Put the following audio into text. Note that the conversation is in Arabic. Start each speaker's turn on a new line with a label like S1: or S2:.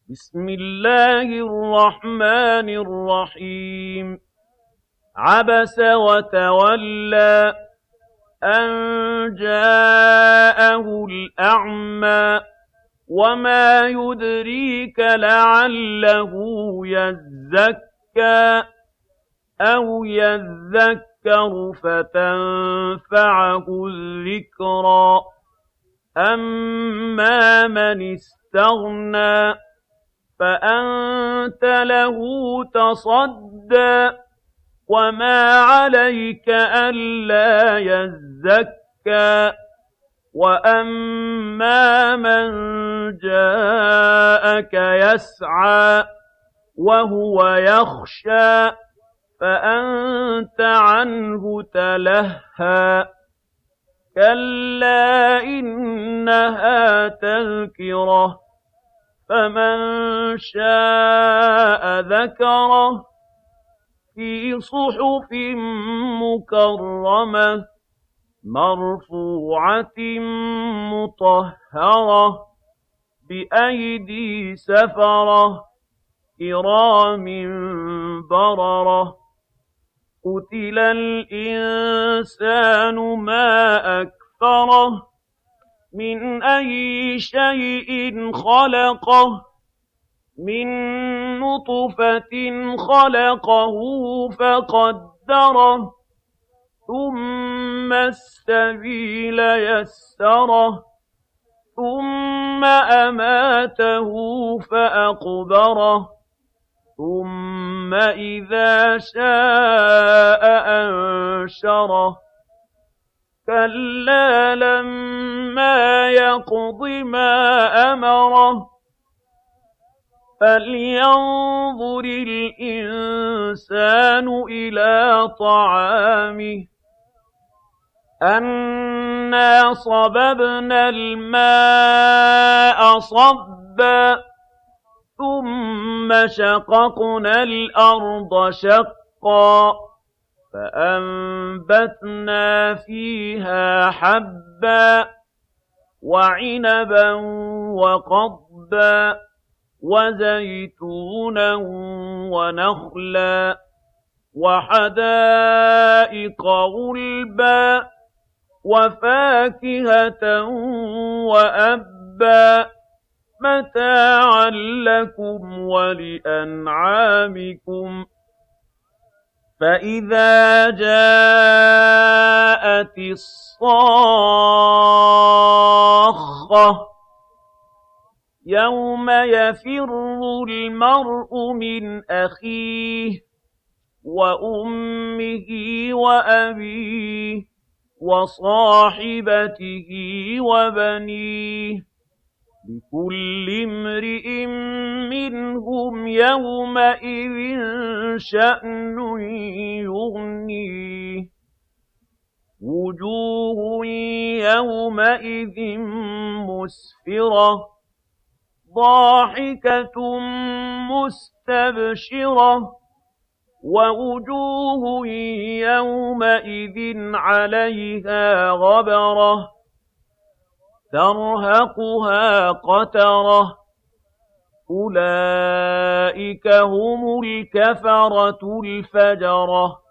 S1: بسم الله الرحمن الرحيم عبس وتولى أن جاءه الأعمى وما يدريك لعله يزكى أو يذكر فتنفعه الذكرى أما من استغنى فأنت له تصدى وما عليك ألا يزكى وأما من جاءك يسعى وهو يخشى فأنت عنه تلهى كلا إنها تذكرة فمن شاء ذكره في صحف مكرمة مرفوعة مطهرة بأيدي سفرة كرام بررة قتل الإنسان ما أكفره من أي شيء خلقه من نطفة خلقه فقدره ثم السبيل يسره ثم أماته فأقبره ثم إذا شاء أنشره كلا لما يقض ما أمره فلينظر الإنسان إلى طعامه أنا صببنا الماء صبا ثم شققنا الأرض شقا فأنبتنا فيها حبا وعنبا وقضبا وزيتونا ونخلا وحدائق غلبا وفاكهة وأبا متاعا لكم ولأنعامكم فإذا جاءت الصاخة يوم يفر المرء من أخيه وأمه وأبيه وصاحبته وبنيه لكل امرئ منهم يومئذ شأن يغنيه وجوه يومئذ مسفرة ضاحكة مستبشرة ووجوه يومئذ عليها غبرة ترهقها قترة أولئك هم الكفرة الفجرة